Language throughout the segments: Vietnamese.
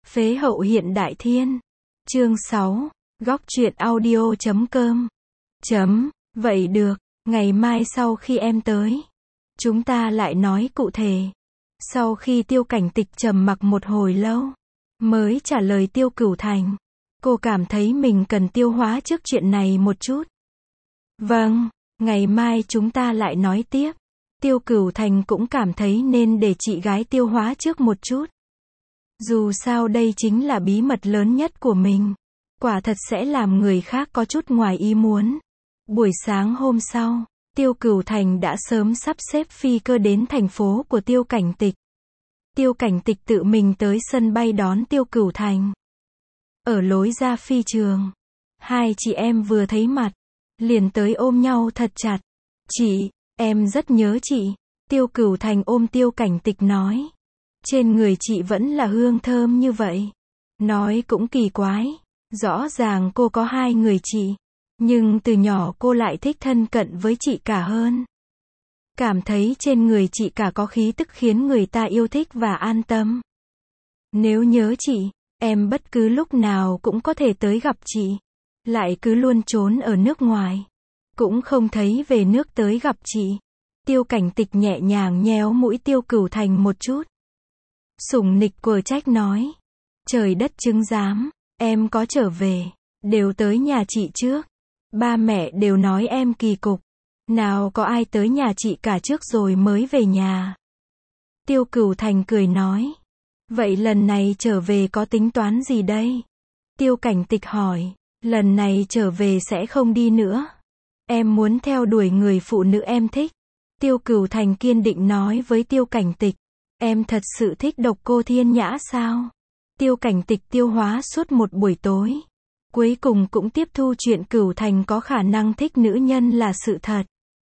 Phế hậu hiện đại thiên. Chương 6. Góc truyện audio.com. Vậy được, ngày mai sau khi em tới, chúng ta lại nói cụ thể. Sau khi Tiêu Cảnh Tịch trầm mặc một hồi lâu, mới trả lời Tiêu Cửu Thành. Cô cảm thấy mình cần tiêu hóa trước chuyện này một chút. Vâng, ngày mai chúng ta lại nói tiếp. Tiêu Cửu Thành cũng cảm thấy nên để chị gái tiêu hóa trước một chút. Dù sao đây chính là bí mật lớn nhất của mình. Quả thật sẽ làm người khác có chút ngoài ý muốn. Buổi sáng hôm sau, Tiêu Cửu Thành đã sớm sắp xếp phi cơ đến thành phố của Tiêu Cảnh Tịch. Tiêu Cảnh Tịch tự mình tới sân bay đón Tiêu Cửu Thành. Ở lối ra phi trường, hai chị em vừa thấy mặt, liền tới ôm nhau thật chặt. Chị, em rất nhớ chị. Tiêu Cửu Thành ôm Tiêu Cảnh Tịch nói. Trên người chị vẫn là hương thơm như vậy. Nói cũng kỳ quái. Rõ ràng cô có hai người chị. Nhưng từ nhỏ cô lại thích thân cận với chị cả hơn. Cảm thấy trên người chị cả có khí tức khiến người ta yêu thích và an tâm. Nếu nhớ chị, em bất cứ lúc nào cũng có thể tới gặp chị. Lại cứ luôn trốn ở nước ngoài. Cũng không thấy về nước tới gặp chị. Tiêu Cảnh Tịch nhẹ nhàng nhéo mũi Tiêu Cửu Thành một chút. Sủng nịch quở trách nói. Trời đất chứng giám, em có trở về, đều tới nhà chị trước. Ba mẹ đều nói em kỳ cục. Nào có ai tới nhà chị cả trước rồi mới về nhà. Tiêu Cửu Thành cười nói. Vậy lần này trở về có tính toán gì đây? Tiêu Cảnh Tịch hỏi. Lần này trở về sẽ không đi nữa. Em muốn theo đuổi người phụ nữ em thích. Tiêu Cửu Thành kiên định nói với Tiêu Cảnh Tịch. Em thật sự thích Độc Cô Thiên Nhã sao? Tiêu Cảnh Tịch tiêu hóa suốt một buổi tối. Cuối cùng cũng tiếp thu chuyện Cửu Thành có khả năng thích nữ nhân là sự thật.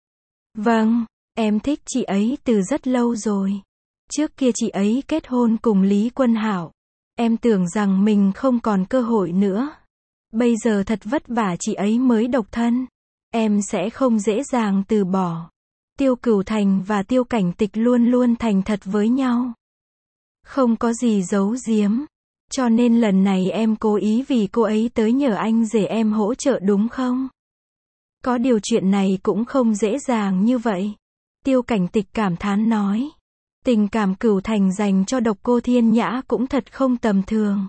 Vâng, em thích chị ấy từ rất lâu rồi. Trước kia chị ấy kết hôn cùng Lý Quân Hạo. Em tưởng rằng mình không còn cơ hội nữa. Bây giờ thật vất vả chị ấy mới độc thân. Em sẽ không dễ dàng từ bỏ. Tiêu Cửu Thành và Tiêu Cảnh Tịch luôn luôn thành thật với nhau. Không có gì giấu giếm. Cho nên lần này em cố ý vì cô ấy tới nhờ anh rể em hỗ trợ đúng không? Có điều chuyện này cũng không dễ dàng như vậy. Tiêu Cảnh Tịch cảm thán nói. Tình cảm Cửu Thành dành cho Độc Cô Thiên Nhã cũng thật không tầm thường.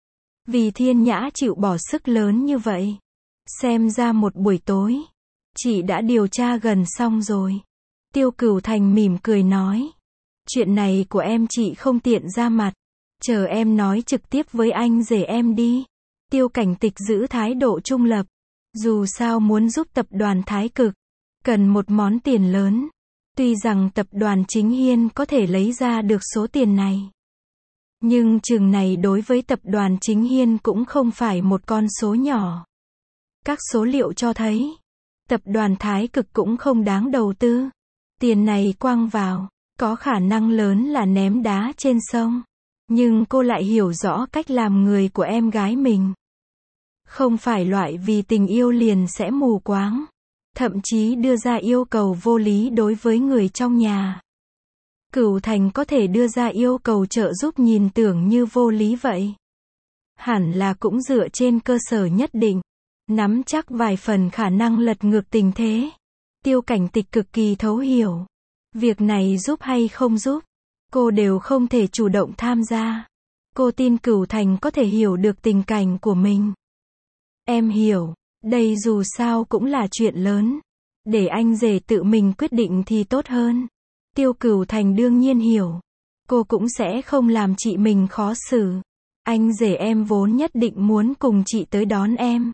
Vì Thiên Nhã chịu bỏ sức lớn như vậy. Xem ra một buổi tối, chị đã điều tra gần xong rồi. Tiêu Cửu Thành mỉm cười nói. Chuyện này của em chị không tiện ra mặt. Chờ em nói trực tiếp với anh rể em đi. Tiêu Cảnh Tịch giữ thái độ trung lập. Dù sao muốn giúp tập đoàn Thái Cực, cần một món tiền lớn. Tuy rằng tập đoàn Chính Hiên có thể lấy ra được số tiền này. Nhưng chừng này đối với tập đoàn Chính Hiên cũng không phải một con số nhỏ. Các số liệu cho thấy, tập đoàn Thái Cực cũng không đáng đầu tư. Tiền này quăng vào, có khả năng lớn là ném đá trên sông. Nhưng cô lại hiểu rõ cách làm người của em gái mình. Không phải loại vì tình yêu liền sẽ mù quáng. Thậm chí đưa ra yêu cầu vô lý đối với người trong nhà. Cửu Thành có thể đưa ra yêu cầu trợ giúp nhìn tưởng như vô lý vậy. Hẳn là cũng dựa trên cơ sở nhất định. Nắm chắc vài phần khả năng lật ngược tình thế. Tiêu Cảnh Tịch cực kỳ thấu hiểu. Việc này giúp hay không giúp, cô đều không thể chủ động tham gia. Cô tin Cửu Thành có thể hiểu được tình cảnh của mình. Em hiểu, đây dù sao cũng là chuyện lớn. Để anh rể tự mình quyết định thì tốt hơn. Tiêu Cửu Thành đương nhiên hiểu. Cô cũng sẽ không làm chị mình khó xử. Anh rể em vốn nhất định muốn cùng chị tới đón em.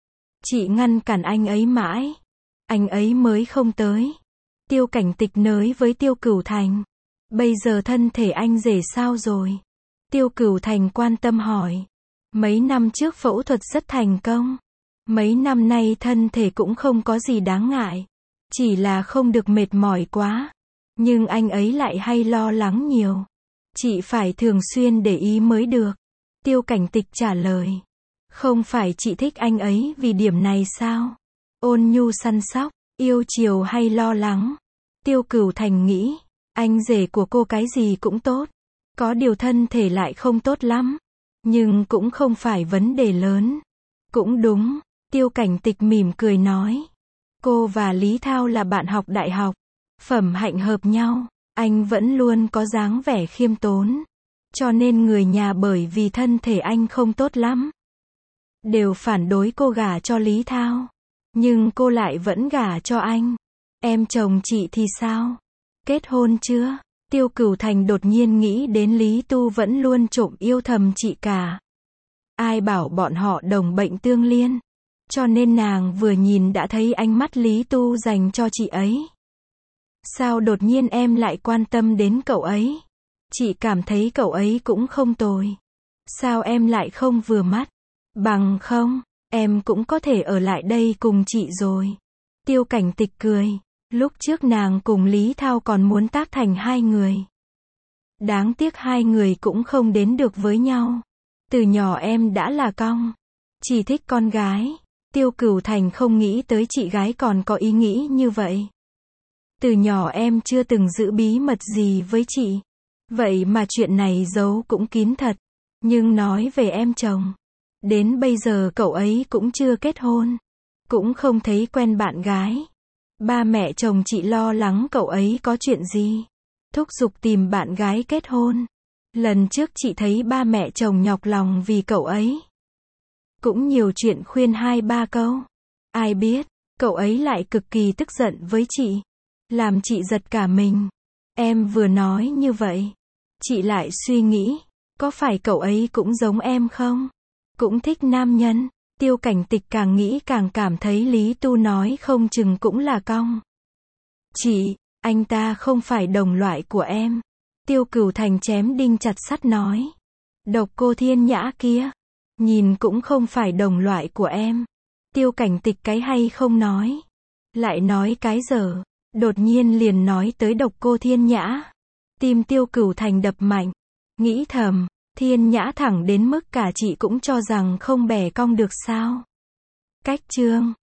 Chị ngăn cản anh ấy mãi. Anh ấy mới không tới. Tiêu Cảnh Tịch nới với Tiêu Cửu Thành. Bây giờ thân thể anh rể sao rồi? Tiêu Cửu Thành quan tâm hỏi. Mấy năm trước phẫu thuật rất thành công. Mấy năm nay thân thể cũng không có gì đáng ngại. Chỉ là không được mệt mỏi quá. Nhưng anh ấy lại hay lo lắng nhiều. Chị phải thường xuyên để ý mới được. Tiêu Cảnh Tịch trả lời. Không phải chị thích anh ấy vì điểm này sao? Ôn nhu săn sóc, yêu chiều hay lo lắng? Tiêu Cửu Thành nghĩ. Anh rể của cô cái gì cũng tốt. Có điều thân thể lại không tốt lắm. Nhưng cũng không phải vấn đề lớn. Cũng đúng, Tiêu Cảnh Tịch mỉm cười nói. Cô và Lý Thao là bạn học đại học. Phẩm hạnh hợp nhau. Anh vẫn luôn có dáng vẻ khiêm tốn. Cho nên người nhà bởi vì thân thể anh không tốt lắm, đều phản đối cô gả cho Lý Thao. Nhưng cô lại vẫn gả cho anh. Em chồng chị thì sao? Kết hôn chưa? Tiêu Cửu Thành đột nhiên nghĩ đến Lý Tu vẫn luôn trộm yêu thầm chị cả. Ai bảo bọn họ đồng bệnh tương liên. Cho nên nàng vừa nhìn đã thấy ánh mắt Lý Tu dành cho chị ấy. Sao đột nhiên em lại quan tâm đến cậu ấy? Chị cảm thấy cậu ấy cũng không tồi. Sao em lại không vừa mắt? Bằng không, em cũng có thể ở lại đây cùng chị rồi. Tiêu Cảnh Tịch cười. Lúc trước nàng cùng Lý Thao còn muốn tác thành hai người. Đáng tiếc hai người cũng không đến được với nhau. Từ nhỏ em đã là cong. Chỉ thích con gái. Tiêu Cửu Thành không nghĩ tới chị gái còn có ý nghĩ như vậy. Từ nhỏ em chưa từng giữ bí mật gì với chị. Vậy mà chuyện này giấu cũng kín thật. Nhưng nói về em chồng. Đến bây giờ cậu ấy cũng chưa kết hôn. Cũng không thấy quen bạn gái. Ba mẹ chồng chị lo lắng cậu ấy có chuyện gì. Thúc giục tìm bạn gái kết hôn. Lần trước chị thấy ba mẹ chồng nhọc lòng vì cậu ấy. Cũng nhiều chuyện khuyên 2-3 câu. Ai biết, cậu ấy lại cực kỳ tức giận với chị. Làm chị giật cả mình. Em vừa nói như vậy. Chị lại suy nghĩ, có phải cậu ấy cũng giống em không? Cũng thích nam nhân. Tiêu Cảnh Tịch càng nghĩ càng cảm thấy Lý Tu nói không chừng cũng là cong. Chị, anh ta không phải đồng loại của em. Tiêu Cửu Thành chém đinh chặt sắt nói. Độc Cô Thiên Nhã kia, nhìn cũng không phải đồng loại của em. Tiêu Cảnh Tịch cái hay không nói. Lại nói cái dở. Đột nhiên liền nói tới Độc Cô Thiên Nhã. Tim Tiêu Cửu Thành đập mạnh. Nghĩ thầm, Thiên Nhã thẳng đến mức cả chị cũng cho rằng không bẻ cong được sao. Cách chương